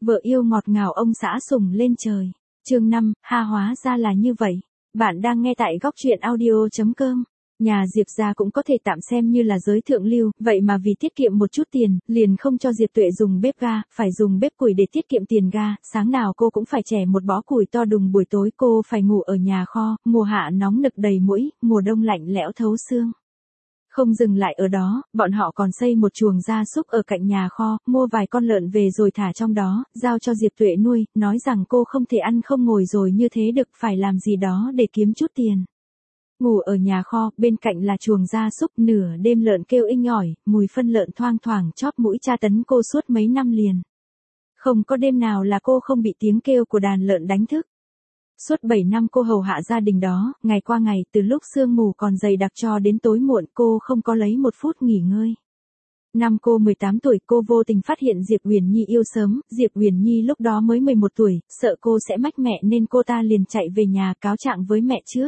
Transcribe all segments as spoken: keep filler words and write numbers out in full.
Vợ yêu ngọt ngào ông xã sủng lên trời. Chương năm, ha hóa ra là như vậy. Bạn đang nghe tại góc truyện audio chấm com. Nhà Diệp gia cũng có thể tạm xem như là giới thượng lưu, vậy mà vì tiết kiệm một chút tiền, liền không cho Diệp Tuệ dùng bếp ga, phải dùng bếp củi để tiết kiệm tiền ga, sáng nào cô cũng phải chẻ một bó củi to đùng, buổi tối cô phải ngủ ở nhà kho, mùa hạ nóng nực đầy mũi, mùa đông lạnh lẽo thấu xương. Không dừng lại ở đó, bọn họ còn xây một chuồng gia súc ở cạnh nhà kho, mua vài con lợn về rồi thả trong đó, giao cho Diệp Tuệ nuôi, nói rằng cô không thể ăn không ngồi rồi như thế được, phải làm gì đó để kiếm chút tiền. Ngủ ở nhà kho, bên cạnh là chuồng gia súc, nửa đêm lợn kêu inh ỏi, mùi phân lợn thoang thoảng chóp mũi tra tấn cô suốt mấy năm liền. Không có đêm nào là cô không bị tiếng kêu của đàn lợn đánh thức. Suốt bảy năm cô hầu hạ gia đình đó, ngày qua ngày, từ lúc sương mù còn dày đặc cho đến tối muộn, cô không có lấy một phút nghỉ ngơi. Năm cô mười tám tuổi, cô vô tình phát hiện Diệp Uyển Nhi yêu sớm, Diệp Uyển Nhi lúc đó mới mười một tuổi, sợ cô sẽ mách mẹ nên cô ta liền chạy về nhà cáo trạng với mẹ trước.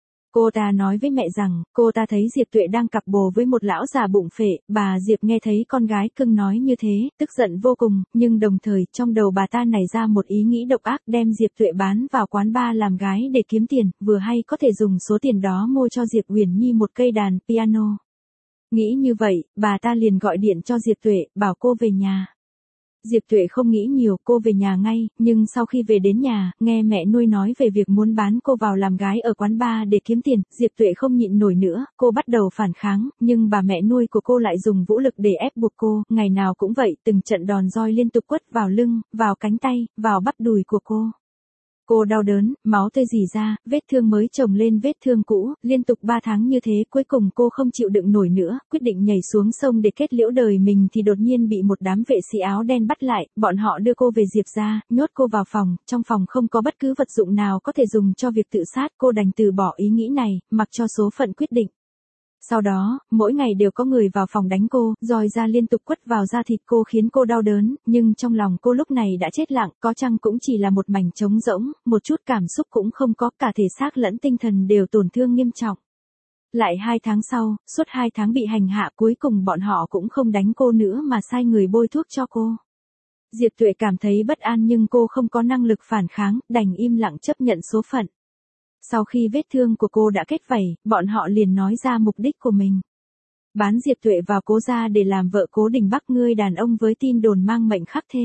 Cô ta nói với mẹ rằng, cô ta thấy Diệp Tuệ đang cặp bồ với một lão già bụng phệ, bà Diệp nghe thấy con gái cưng nói như thế, tức giận vô cùng, nhưng đồng thời, trong đầu bà ta nảy ra một ý nghĩ độc ác, đem Diệp Tuệ bán vào quán bar làm gái để kiếm tiền, vừa hay có thể dùng số tiền đó mua cho Diệp Uyển Nhi một cây đàn piano. Nghĩ như vậy, bà ta liền gọi điện cho Diệp Tuệ, bảo cô về nhà. Diệp Tuệ không nghĩ nhiều, cô về nhà ngay, nhưng sau khi về đến nhà, nghe mẹ nuôi nói về việc muốn bán cô vào làm gái ở quán bar để kiếm tiền, Diệp Tuệ không nhịn nổi nữa, cô bắt đầu phản kháng, nhưng bà mẹ nuôi của cô lại dùng vũ lực để ép buộc cô, ngày nào cũng vậy, từng trận đòn roi liên tục quất vào lưng, vào cánh tay, vào bắp đùi của cô. Cô đau đớn, máu tươi rỉ ra, vết thương mới chồng lên vết thương cũ, liên tục ba tháng như thế, cuối cùng cô không chịu đựng nổi nữa, quyết định nhảy xuống sông để kết liễu đời mình thì đột nhiên bị một đám vệ sĩ áo đen bắt lại, bọn họ đưa cô về Diệp gia, nhốt cô vào phòng, trong phòng không có bất cứ vật dụng nào có thể dùng cho việc tự sát, cô đành từ bỏ ý nghĩ này, mặc cho số phận quyết định. Sau đó, mỗi ngày đều có người vào phòng đánh cô, roi ra liên tục quất vào da thịt cô khiến cô đau đớn, nhưng trong lòng cô lúc này đã chết lặng, có chăng cũng chỉ là một mảnh trống rỗng, một chút cảm xúc cũng không có, cả thể xác lẫn tinh thần đều tổn thương nghiêm trọng. Lại hai tháng sau, suốt hai tháng bị hành hạ, cuối cùng bọn họ cũng không đánh cô nữa mà sai người bôi thuốc cho cô. Diệp Tuệ cảm thấy bất an nhưng cô không có năng lực phản kháng, đành im lặng chấp nhận số phận. Sau khi vết thương của cô đã kết vảy, bọn họ liền nói ra mục đích của mình. Bán Diệp Tuệ vào Cố gia để làm vợ Cố Đình Bắc, ngươi đàn ông với tin đồn mang mệnh khắc thê.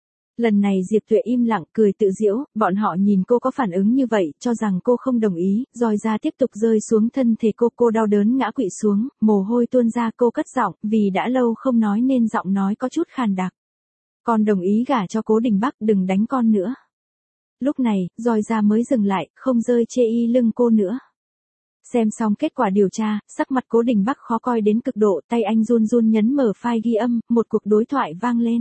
Lần này Diệp Tuệ im lặng cười tự giễu, bọn họ nhìn cô có phản ứng như vậy, cho rằng cô không đồng ý, roi ra tiếp tục rơi xuống thân thể cô, cô đau đớn ngã quỵ xuống, mồ hôi tuôn ra, cô cất giọng, vì đã lâu không nói nên giọng nói có chút khàn đặc. Con đồng ý gả cho Cố Đình Bắc, đừng đánh con nữa. Lúc này, roi ra mới dừng lại, không rơi chê y lưng cô nữa. Xem xong kết quả điều tra, sắc mặt Cố Đình Bắc khó coi đến cực độ, tay anh run run nhấn mở file ghi âm, một cuộc đối thoại vang lên.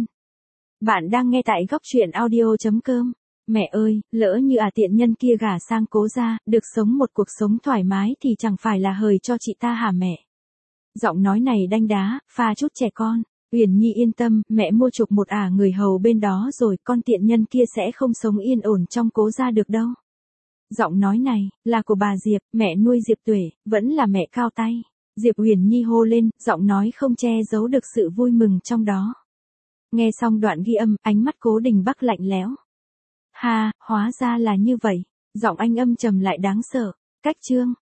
Bạn đang nghe tại góc truyện audio chấm com. Mẹ ơi, lỡ như à tiện nhân kia gả sang Cố gia, được sống một cuộc sống thoải mái thì chẳng phải là hời cho chị ta hả mẹ? Giọng nói này đanh đá, pha chút trẻ con. Uyển Nhi yên tâm, mẹ mua chuộc một ả người hầu bên đó rồi, con tiện nhân kia sẽ không sống yên ổn trong Cố gia được đâu. Giọng nói này, là của bà Diệp, mẹ nuôi Diệp Tuệ, vẫn là mẹ cao tay. Diệp Uyển Nhi hô lên, giọng nói không che giấu được sự vui mừng trong đó. Nghe xong đoạn ghi âm, ánh mắt Cố Đình Bắc lạnh lẽo. Ha, hóa ra là như vậy. Giọng anh âm trầm lại đáng sợ. Cách chương.